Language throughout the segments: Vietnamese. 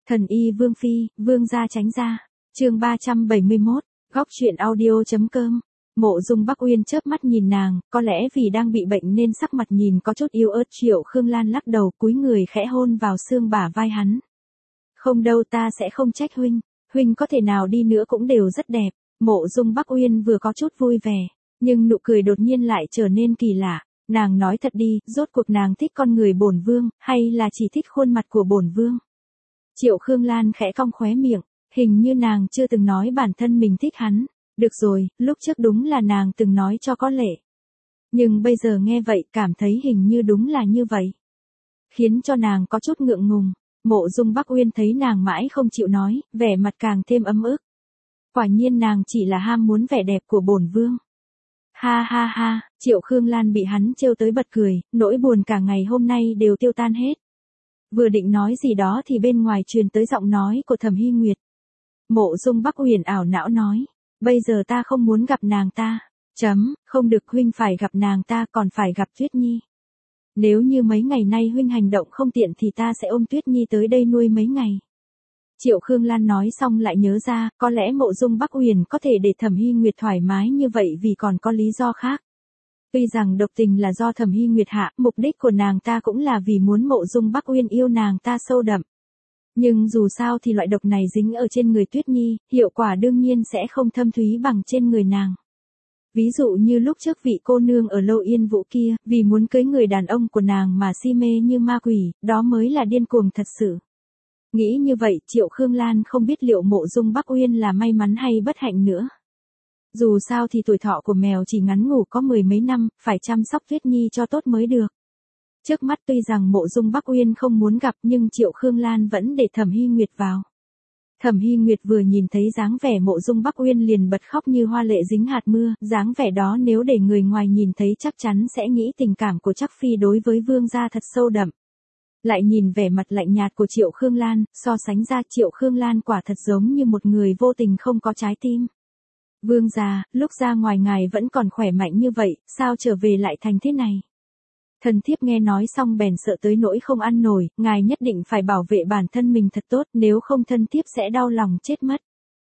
Thần y Vương Phi, Vương gia tránh ra. Chương 371, góc truyện audio.com. Mộ Dung Bắc Uyên chớp mắt nhìn nàng, có lẽ vì đang bị bệnh nên sắc mặt nhìn có chút yếu ớt. Triệu Khương Lan lắc đầu, cúi người khẽ hôn vào xương bả vai hắn. Không đâu, ta sẽ không trách huynh có thể nào đi nữa cũng đều rất đẹp. Mộ Dung Bắc Uyên vừa có chút vui vẻ, nhưng nụ cười đột nhiên lại trở nên kỳ lạ. Nàng nói thật đi, rốt cuộc nàng thích con người bổn vương, hay là chỉ thích khuôn mặt của bổn vương? Triệu Khương Lan khẽ cong khóe miệng, hình như nàng chưa từng nói bản thân mình thích hắn. Được rồi, lúc trước đúng là nàng từng nói cho có lệ. Nhưng bây giờ nghe vậy cảm thấy hình như đúng là như vậy. Khiến cho nàng có chút ngượng ngùng. Mộ Dung Bắc Uyên thấy nàng mãi không chịu nói, vẻ mặt càng thêm ấm ức. Quả nhiên nàng chỉ là ham muốn vẻ đẹp của bổn vương. Ha ha ha, Triệu Khương Lan bị hắn trêu tới bật cười, nỗi buồn cả ngày hôm nay đều tiêu tan hết. Vừa định nói gì đó thì bên ngoài truyền tới giọng nói của Thẩm Hy Nguyệt. Mộ Dung Bắc Uyển ảo não nói, bây giờ ta không muốn gặp nàng ta. Không được, huynh phải gặp nàng ta, còn phải gặp Tuyết Nhi. Nếu như mấy ngày nay huynh hành động không tiện thì ta sẽ ôm Tuyết Nhi tới đây nuôi mấy ngày. Triệu Khương Lan nói xong lại nhớ ra, có lẽ Mộ Dung Bắc Uyển có thể để Thẩm Hy Nguyệt thoải mái như vậy vì còn có lý do khác. Tuy rằng độc tình là do Thẩm Hy Nguyệt hạ, mục đích của nàng ta cũng là vì muốn Mộ Dung Bắc Uyên yêu nàng ta sâu đậm. Nhưng dù sao thì loại độc này dính ở trên người Tuyết Nhi, hiệu quả đương nhiên sẽ không thâm thúy bằng trên người nàng. Ví dụ như lúc trước vị cô nương ở Lâu Yên Vũ kia, vì muốn cưới người đàn ông của nàng mà si mê như ma quỷ, đó mới là điên cuồng thật sự. Nghĩ như vậy, Triệu Khương Lan không biết liệu Mộ Dung Bắc Uyên là may mắn hay bất hạnh nữa. Dù sao thì tuổi thọ của mèo chỉ ngắn ngủ có 10 mấy năm, phải chăm sóc Tuyết Nhi cho tốt mới được. Trước mắt tuy rằng Mộ Dung Bắc Uyên không muốn gặp nhưng Triệu Khương Lan vẫn để Thẩm Hy Nguyệt vào. Thẩm Hy Nguyệt vừa nhìn thấy dáng vẻ Mộ Dung Bắc Uyên liền bật khóc như hoa lệ dính hạt mưa, dáng vẻ đó nếu để người ngoài nhìn thấy chắc chắn sẽ nghĩ tình cảm của Trác Phi đối với vương gia thật sâu đậm. Lại nhìn vẻ mặt lạnh nhạt của Triệu Khương Lan, so sánh ra Triệu Khương Lan quả thật giống như một người vô tình không có trái tim. Vương gia, lúc ra ngoài ngài vẫn còn khỏe mạnh như vậy, sao trở về lại thành thế này? Thần thiếp nghe nói xong bèn sợ tới nỗi không ăn nổi, ngài nhất định phải bảo vệ bản thân mình thật tốt, nếu không thân thiếp sẽ đau lòng chết mất.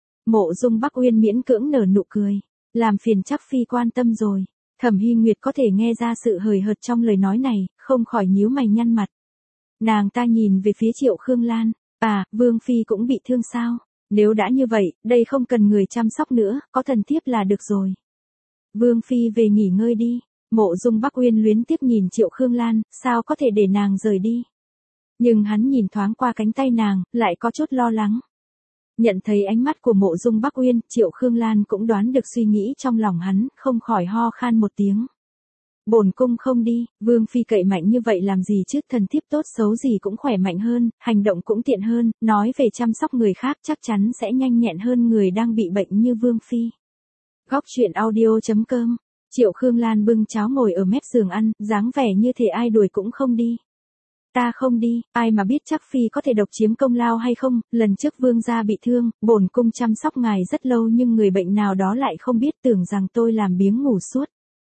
Mộ Dung Bắc Uyên miễn cưỡng nở nụ cười, làm phiền Trác Phi quan tâm rồi. Thẩm Hy Nguyệt có thể nghe ra sự hời hợt trong lời nói này, không khỏi nhíu mày nhăn mặt. Nàng ta nhìn về phía Triệu Khương Lan, Vương Phi cũng bị thương sao? Nếu đã như vậy, đây không cần người chăm sóc nữa, có thần thiếp là được rồi. Vương Phi về nghỉ ngơi đi. Mộ Dung Bắc Uyên luyến tiếc nhìn Triệu Khương Lan, sao có thể để nàng rời đi. Nhưng hắn nhìn thoáng qua cánh tay nàng, lại có chút lo lắng. Nhận thấy ánh mắt của Mộ Dung Bắc Uyên, Triệu Khương Lan cũng đoán được suy nghĩ trong lòng hắn, không khỏi ho khan một tiếng. Bổn cung không đi, Vương Phi cậy mạnh như vậy làm gì chứ, thần thiếp tốt xấu gì cũng khỏe mạnh hơn, hành động cũng tiện hơn, nói về chăm sóc người khác chắc chắn sẽ nhanh nhẹn hơn người đang bị bệnh như Vương Phi. Góc truyện audio.com. Triệu Khương Lan bưng cháo ngồi ở mép giường ăn, dáng vẻ như thể ai đuổi cũng không đi. Ta không đi, ai mà biết Trác Phi có thể độc chiếm công lao hay không, lần trước vương gia bị thương, bổn cung chăm sóc ngài rất lâu nhưng người bệnh nào đó lại không biết, tưởng rằng tôi làm biếng ngủ suốt.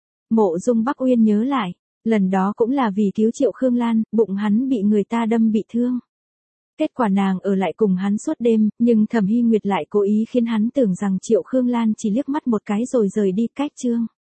Mộ Dung Bắc Uyên nhớ lại, lần đó cũng là vì cứu Triệu Khương Lan, bụng hắn bị người ta đâm bị thương. Kết quả nàng ở lại cùng hắn suốt đêm, nhưng Thẩm Hy Nguyệt lại cố ý khiến hắn tưởng rằng Triệu Khương Lan chỉ liếc mắt một cái rồi rời đi cách chương.